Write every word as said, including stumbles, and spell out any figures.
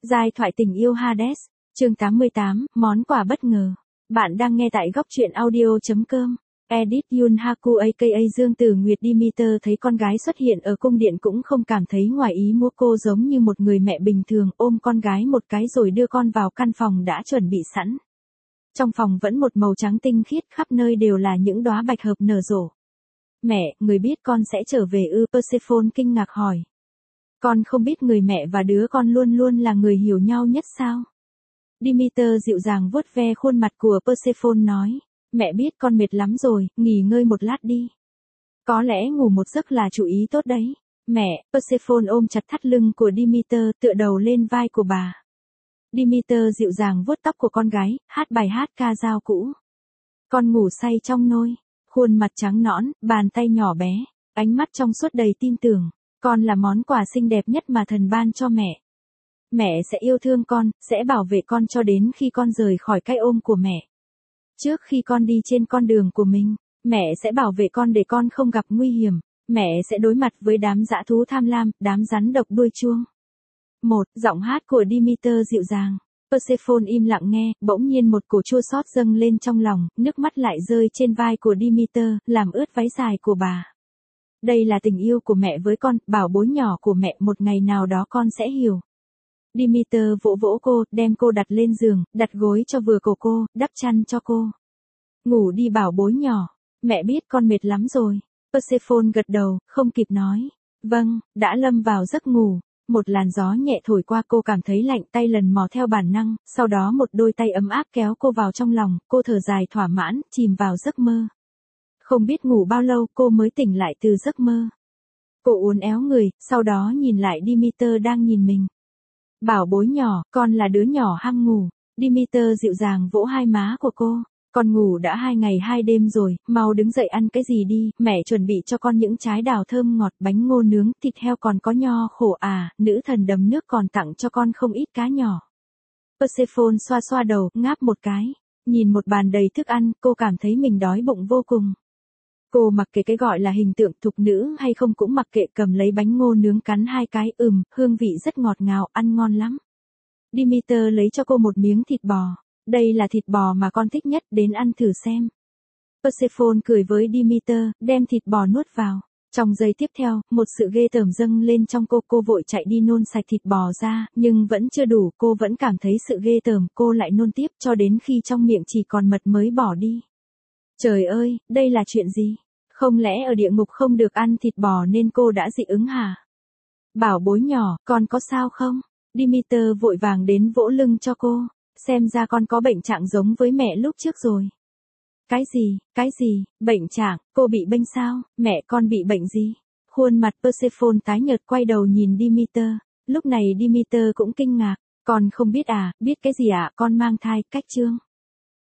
Giai thoại tình yêu Hades, chương tám mươi tám, món quà bất ngờ. Bạn đang nghe tại góc truyện audio.com. Edit Yun Haku aka Dương Tử Nguyệt Demeter thấy con gái xuất hiện ở cung điện cũng không cảm thấy ngoài ý muốn, cô giống như một người mẹ bình thường ôm con gái một cái rồi đưa con vào căn phòng đã chuẩn bị sẵn. Trong phòng vẫn một màu trắng tinh khiết, khắp nơi đều là những đóa bạch hợp nở rộ. Mẹ, người biết con sẽ trở về ư? Persephone kinh ngạc hỏi. Con không biết người mẹ và đứa con luôn luôn là người hiểu nhau nhất sao? Demeter dịu dàng vuốt ve khuôn mặt của Persephone nói. Mẹ biết con mệt lắm rồi, nghỉ ngơi một lát đi. Có lẽ ngủ một giấc là chủ ý tốt đấy. Mẹ, Persephone ôm chặt thắt lưng của Demeter, tựa đầu lên vai của bà. Demeter dịu dàng vuốt tóc của con gái, hát bài hát ca dao cũ. Con ngủ say trong nôi, khuôn mặt trắng nõn, bàn tay nhỏ bé, ánh mắt trong suốt đầy tin tưởng. Con là món quà xinh đẹp nhất mà thần ban cho mẹ. Mẹ sẽ yêu thương con, sẽ bảo vệ con cho đến khi con rời khỏi cái ôm của mẹ. Trước khi con đi trên con đường của mình, mẹ sẽ bảo vệ con để con không gặp nguy hiểm. Mẹ sẽ đối mặt với đám dã thú tham lam, đám rắn độc đuôi chuông. Một, giọng hát của Demeter dịu dàng. Persephone im lặng nghe, bỗng nhiên một cổ chua xót dâng lên trong lòng, nước mắt lại rơi trên vai của Demeter, làm ướt váy dài của bà. Đây là tình yêu của mẹ với con, bảo bối nhỏ của mẹ, một ngày nào đó con sẽ hiểu. Demeter vỗ vỗ cô, đem cô đặt lên giường, đặt gối cho vừa cổ cô, đắp chăn cho cô. Ngủ đi bảo bối nhỏ, mẹ biết con mệt lắm rồi. Persephone gật đầu, không kịp nói. Vâng, đã lâm vào giấc ngủ. Một làn gió nhẹ thổi qua, cô cảm thấy lạnh, tay lần mò theo bản năng, sau đó một đôi tay ấm áp kéo cô vào trong lòng, cô thở dài thỏa mãn, chìm vào giấc mơ. Không biết ngủ bao lâu cô mới tỉnh lại từ giấc mơ. Cô uốn éo người, sau đó nhìn lại Demeter đang nhìn mình. Bảo bối nhỏ, con là đứa nhỏ ham ngủ. Demeter dịu dàng vỗ hai má của cô. Con ngủ đã hai ngày hai đêm rồi, mau đứng dậy ăn cái gì đi, mẹ chuẩn bị cho con những trái đào thơm ngọt, bánh ngô nướng, thịt heo, còn có nho khổ à, nữ thần đầm nước còn tặng cho con không ít cá nhỏ. Persephone xoa xoa đầu, ngáp một cái. Nhìn một bàn đầy thức ăn, cô cảm thấy mình đói bụng vô cùng. Cô mặc kệ cái gọi là hình tượng thục nữ hay không cũng mặc kệ, cầm lấy bánh ngô nướng cắn hai cái, ừm, hương vị rất ngọt ngào, ăn ngon lắm. Demeter lấy cho cô một miếng thịt bò. Đây là thịt bò mà con thích nhất, đến ăn thử xem. Persephone cười với Demeter, đem thịt bò nuốt vào. Trong giây tiếp theo, một sự ghê tởm dâng lên trong cô, cô vội chạy đi nôn sạch thịt bò ra, nhưng vẫn chưa đủ, cô vẫn cảm thấy sự ghê tởm, cô lại nôn tiếp cho đến khi trong miệng chỉ còn mật mới bỏ đi. Trời ơi, đây là chuyện gì? Không lẽ ở địa ngục không được ăn thịt bò nên cô đã dị ứng hả? Bảo bối nhỏ, con có sao không? Demeter vội vàng đến vỗ lưng cho cô. Xem ra con có bệnh trạng giống với mẹ lúc trước rồi. Cái gì, cái gì, bệnh trạng, cô bị bệnh sao? Mẹ con bị bệnh gì? Khuôn mặt Persephone tái nhợt, quay đầu nhìn Demeter. Lúc này Demeter cũng kinh ngạc. Con không biết à, biết cái gì ạ? À? Con mang thai, cách chương.